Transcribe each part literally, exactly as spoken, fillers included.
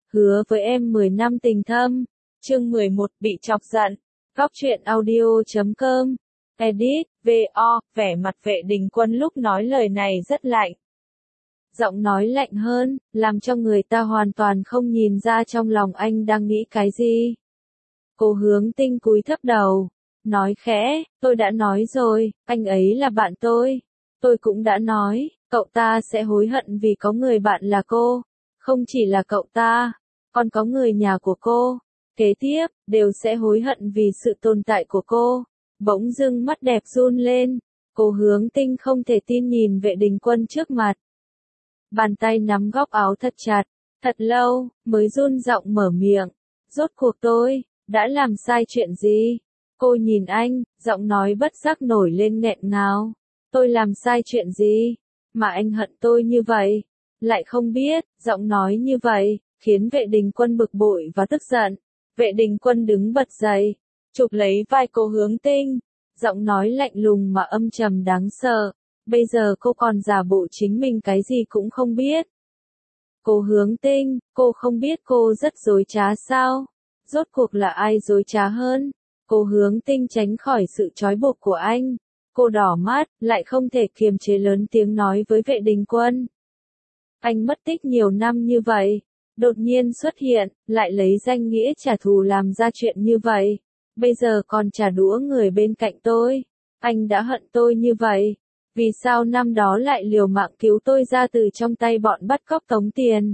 Hứa với em mười năm tình thâm. Chương mười một bị chọc giận. Góc truyện audio chấm com. Edit, vê o, vẻ mặt Vệ Đình Quân lúc nói lời này rất lạnh. Giọng nói lạnh hơn, làm cho người ta hoàn toàn không nhìn ra trong lòng anh đang nghĩ cái gì. Cô Hướng Tinh cúi thấp đầu, nói khẽ, tôi đã nói rồi, anh ấy là bạn tôi. Tôi cũng đã nói, cậu ta sẽ hối hận vì có người bạn là cô. Không chỉ là cậu ta, còn có người nhà của cô. Kế tiếp, đều sẽ hối hận vì sự tồn tại của cô. Bỗng dưng mắt đẹp run lên. Cô Hướng Tinh không thể tin nhìn Vệ Đình Quân trước mặt. Bàn tay nắm góc áo thật chặt, thật lâu, mới run giọng mở miệng. Rốt cuộc tôi, đã làm sai chuyện gì? Cô nhìn anh, giọng nói bất giác nổi lên nghẹn ngào. Tôi làm sai chuyện gì? Mà anh hận tôi như vậy? Lại không biết, giọng nói như vậy, khiến Vệ Đình Quân bực bội và tức giận. Vệ Đình Quân đứng bật dậy, chụp lấy vai cô Hướng Tinh. Giọng nói lạnh lùng mà âm trầm đáng sợ. Bây giờ cô còn giả bộ chính mình cái gì cũng không biết. Cô Hướng Tinh, cô không biết cô rất dối trá sao? Rốt cuộc là ai dối trá hơn? Cô Hướng Tinh tránh khỏi sự trói buộc của anh. Cô đỏ mắt, lại không thể kiềm chế lớn tiếng nói với Vệ Đình Quân. Anh mất tích nhiều năm như vậy, đột nhiên xuất hiện, lại lấy danh nghĩa trả thù làm ra chuyện như vậy. Bây giờ còn trả đũa người bên cạnh tôi. Anh đã hận tôi như vậy. Vì sao năm đó lại liều mạng cứu tôi ra từ trong tay bọn bắt cóc tống tiền?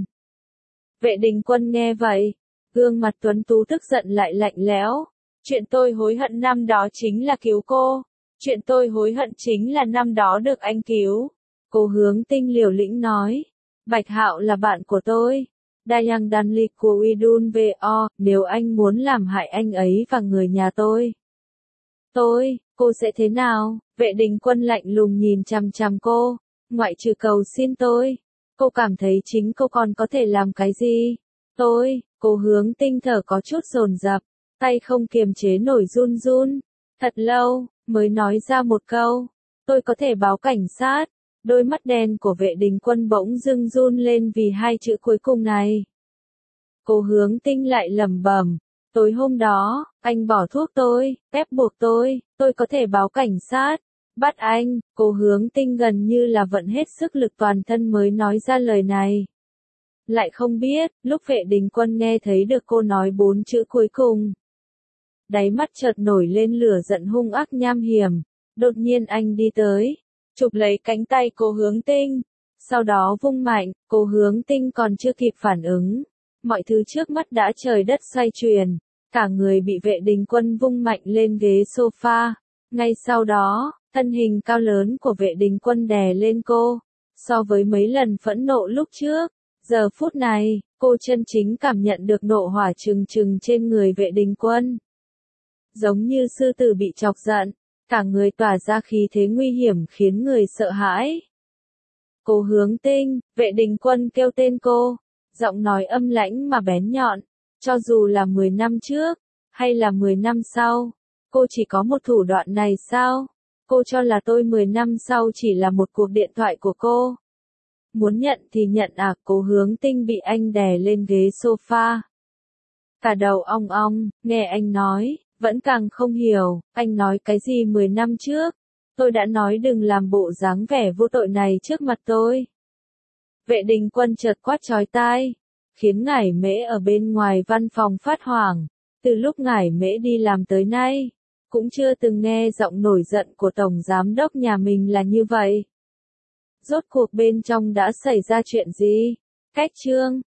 Vệ Đình Quân nghe vậy, gương mặt tuấn tú tức giận lại lạnh lẽo. Chuyện tôi hối hận năm đó chính là cứu cô. Chuyện tôi hối hận chính là năm đó được anh cứu. Cô Hướng Tinh liều lĩnh nói. Bạch Hạo là bạn của tôi. Dayang Danlik của Uidun vê o, nếu anh muốn làm hại anh ấy và người nhà tôi. Tôi, cô sẽ thế nào? Vệ Đình Quân lạnh lùng nhìn chằm chằm cô. Ngoại trừ cầu xin tôi. Cô cảm thấy chính cô còn có thể làm cái gì? Tôi, cô Hướng Tinh thở có chút dồn dập, tay không kiềm chế nổi run run. Thật lâu, mới nói ra một câu. Tôi có thể báo cảnh sát. Đôi mắt đen của Vệ Đình Quân bỗng dưng run lên vì hai chữ cuối cùng này. Cô Hướng Tinh lại lẩm bẩm. Tối hôm đó, anh bỏ thuốc tôi, ép buộc tôi, tôi có thể báo cảnh sát. Bắt anh, cô Hướng Tinh gần như là vận hết sức lực toàn thân mới nói ra lời này. Lại không biết, lúc Vệ Đình Quân nghe thấy được cô nói bốn chữ cuối cùng. Đáy mắt chợt nổi lên lửa giận hung ác nham hiểm. Đột nhiên anh đi tới, chụp lấy cánh tay cô Hướng Tinh. Sau đó vung mạnh, cô Hướng Tinh còn chưa kịp phản ứng. Mọi thứ trước mắt đã trời đất xoay chuyển. Cả người bị Vệ Đình Quân vung mạnh lên ghế sofa. Ngay sau đó, thân hình cao lớn của Vệ Đình Quân đè lên cô. So với mấy lần phẫn nộ lúc trước, giờ phút này, cô chân chính cảm nhận được nộ hỏa trừng trừng trên người Vệ Đình Quân. Giống như sư tử bị chọc giận, cả người tỏa ra khí thế nguy hiểm khiến người sợ hãi. Cô Hướng Tinh, Vệ Đình Quân kêu tên cô, giọng nói âm lãnh mà bén nhọn. Cho dù là mười năm trước, hay là mười năm sau, cô chỉ có một thủ đoạn này sao? Cô cho là tôi mười năm sau chỉ là một cuộc điện thoại của cô. Muốn nhận thì nhận à? Cô Hướng Tinh bị anh đè lên ghế sofa. Cả đầu ong ong, nghe anh nói, vẫn càng không hiểu, anh nói cái gì mười năm trước? Tôi đã nói đừng làm bộ dáng vẻ vô tội này trước mặt tôi. Vệ Đình Quân chợt quát chói tai, khiến Ngải Mễ ở bên ngoài văn phòng phát hoảng. Từ lúc Ngải Mễ đi làm tới nay, cũng chưa từng nghe giọng nổi giận của tổng giám đốc nhà mình là như vậy. Rốt cuộc bên trong đã xảy ra chuyện gì? Cách chương